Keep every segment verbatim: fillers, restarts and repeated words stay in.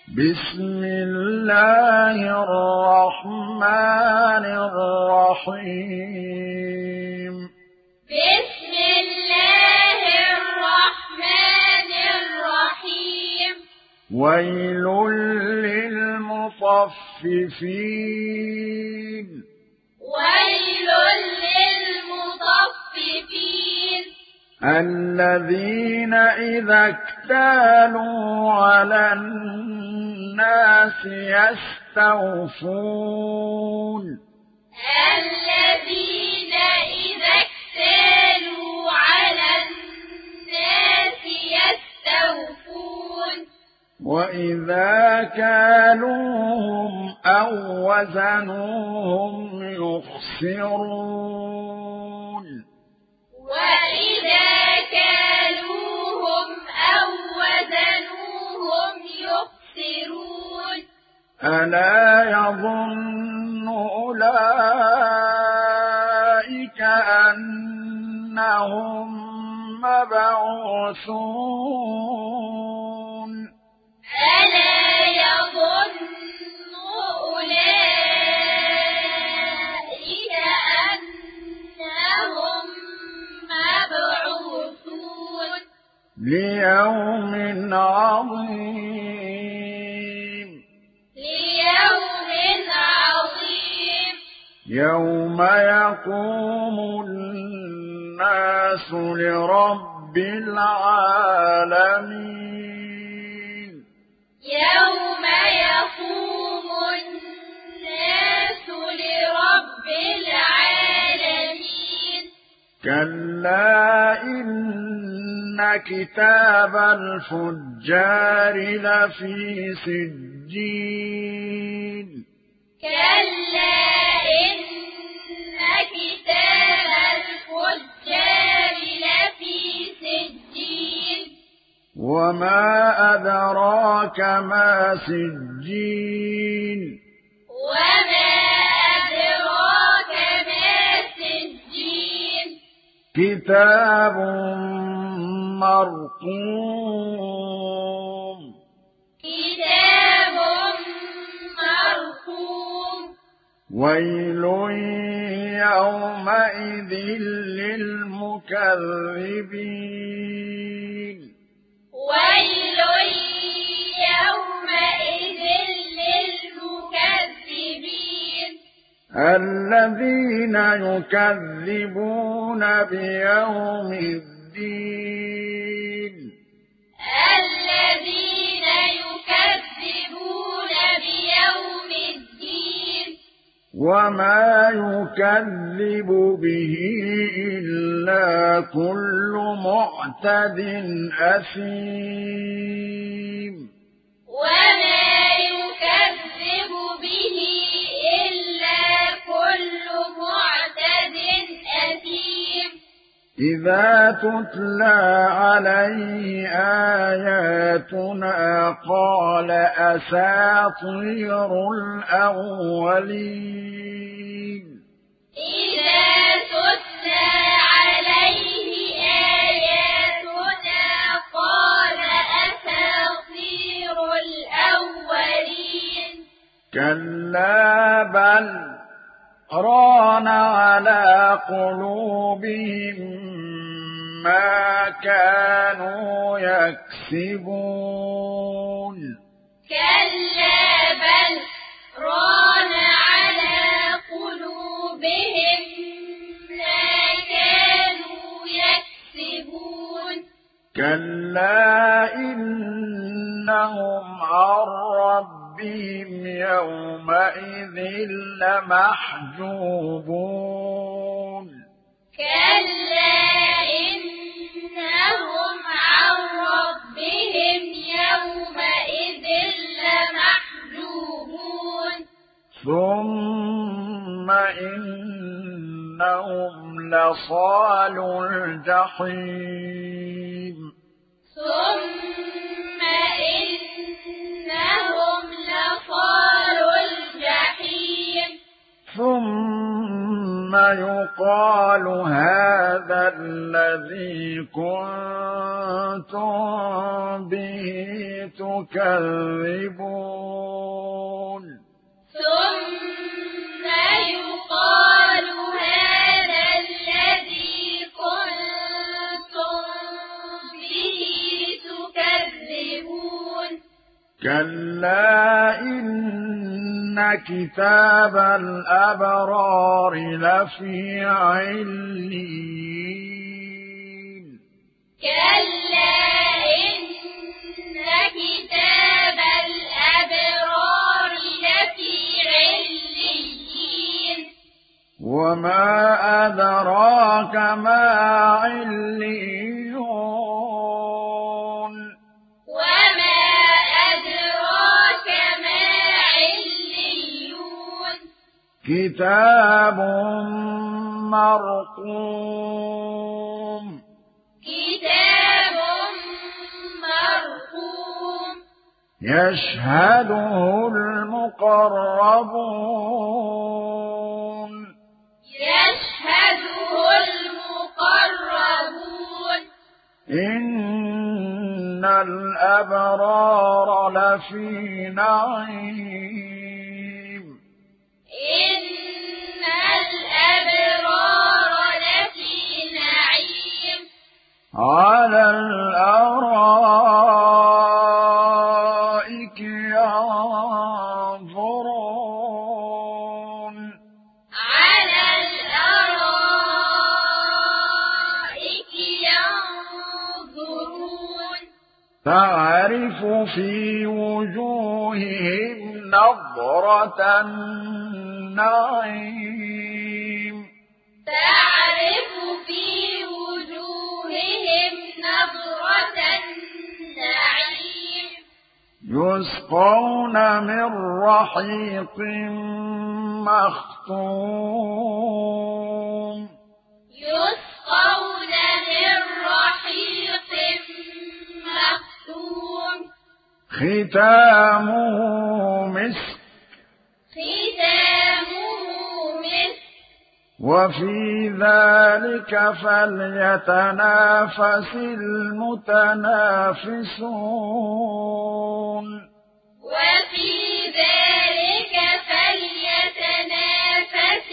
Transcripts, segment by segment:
بسم الله الرحمن الرحيم بسم الله الرحمن الرحيم ويل للمطففين ويل للمطففين الذين إذا اكتالوا على الناس يستوفون الذين إذا اكتالوا على الناس يستوفون وإذا كالوهم أو وزنوهم يخسرون وإذا كالوهم أو وزنوهم يخسرون ألا يظن أولئك أنهم مبعوثون ألا يظن أولئك أنهم مبعوثون ليوم عظيم ليوم عظيم يوم يقوم الناس لرب العالمين يوم يقوم الناس لرب العالمين كلا إن كتاب الفجار لفي سجين كلا إن كتاب الفجار لفي سجين وما أدراك ما سجين وما أدراك ما سجين كتاب مرقوم كتاب مرقوم ويل يومئذ للمكذبين ويل يومئذ للمكذبين الذين يكذبون بيوم الدين الذين يكذبون بيوم الدين وما يكذب به إلا كل معتد أثيم وما يكذب به إلا كل معتد أثيم إذا تتلى عليه آياتنا قال أساطير الأولين إذا تتلى عليه آياتنا قال أساطير الأولين كلا بل ران على قلوبهم ما كانوا يكسبون كلا بل ران على قلوبهم ما كانوا يكسبون كلا إنهم عن ربهم يومئذ لمحجوبون كلا إنهم عن ربهم يومئذ لمحجوبون ثم إنهم لصالوا الجحيم ثم إنهم لصالوا الجحيم ثم يقال هذا الذي كنتم به تكذبون كلا إن كتاب الأبرار لفي عليين كلا إن كتاب الأبرار لفي عليين وما أدراك ما عليون وما أدراك ما عليون كتاب مرقوم كتاب مرقوم يشهده المقربون يشهده المقربون إن الأبرار لفي نعيم إن الأبرار لفي نعيم على الأرائك ينظرون على الأرائك ينظرون تعرف في وجوههم نضرة النعيم تعرف في وجوههم نظرة النعيم يسقون من رحيق مختوم يسقون من رحيق مختوم ختامه مسك ختامه مسك وفي ذلك فليتنافس المتنافسون وفي ذلك فليتنافس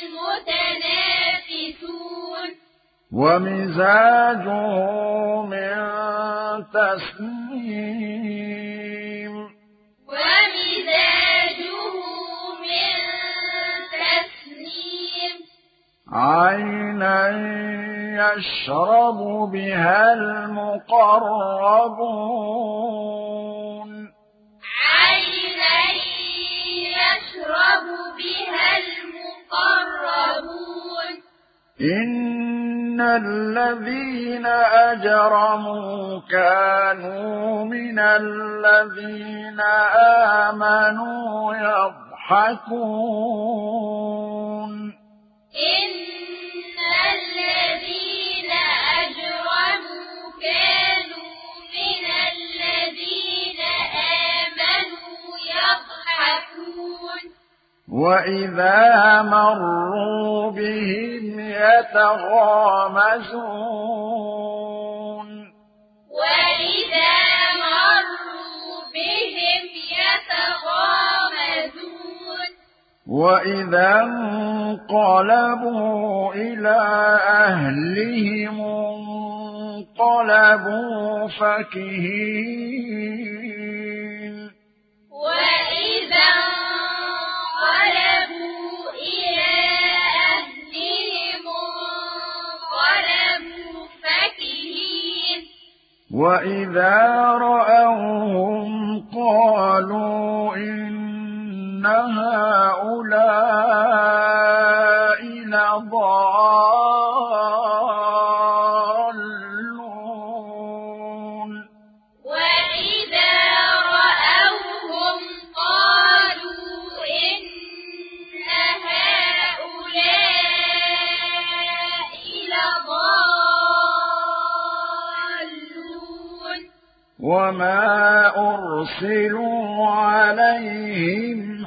المتنافسون ومزاجه من تسنيم ومزاجه من تسنيم عينا يشرب بها المقربون عينا يشرب بها المقربون إن الذين أجرموا كانوا من الذين آمنوا يضحكون إن الذين أجرموا كانوا من الذين آمنوا يضحكون وإذا مروا بهم يتغامزون وإذا مروا بهم يتغامزون وإذا انقلبوا إلى أهلهم انقلبوا فكهين وإذا انقلبوا إلى أهلهم انقلبوا فكهين وإذا رأوهم قالوا إن هؤلاء لضالون وإذا رأوهم قالوا إن هؤلاء لضالون وما أرسلوا عليهم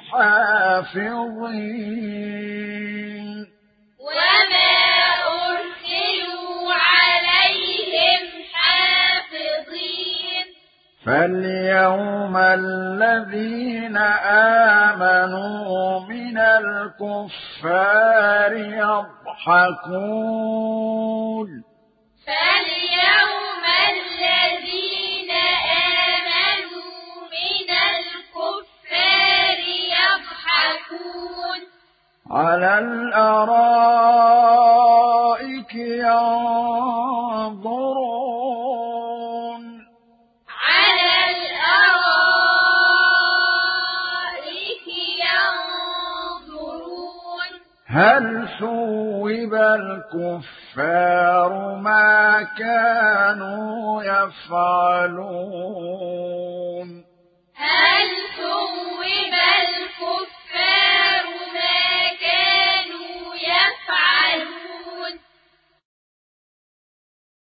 حافظين وما أرسلوا عليهم حافظين فاليوم الذين آمنوا من الكفار يضحكون فاليوم الذين آمنوا من على الأرائك ينظرون على الأرائك ينظرون هل ثوب الكفار ما كانوا يفعلون هل ثوب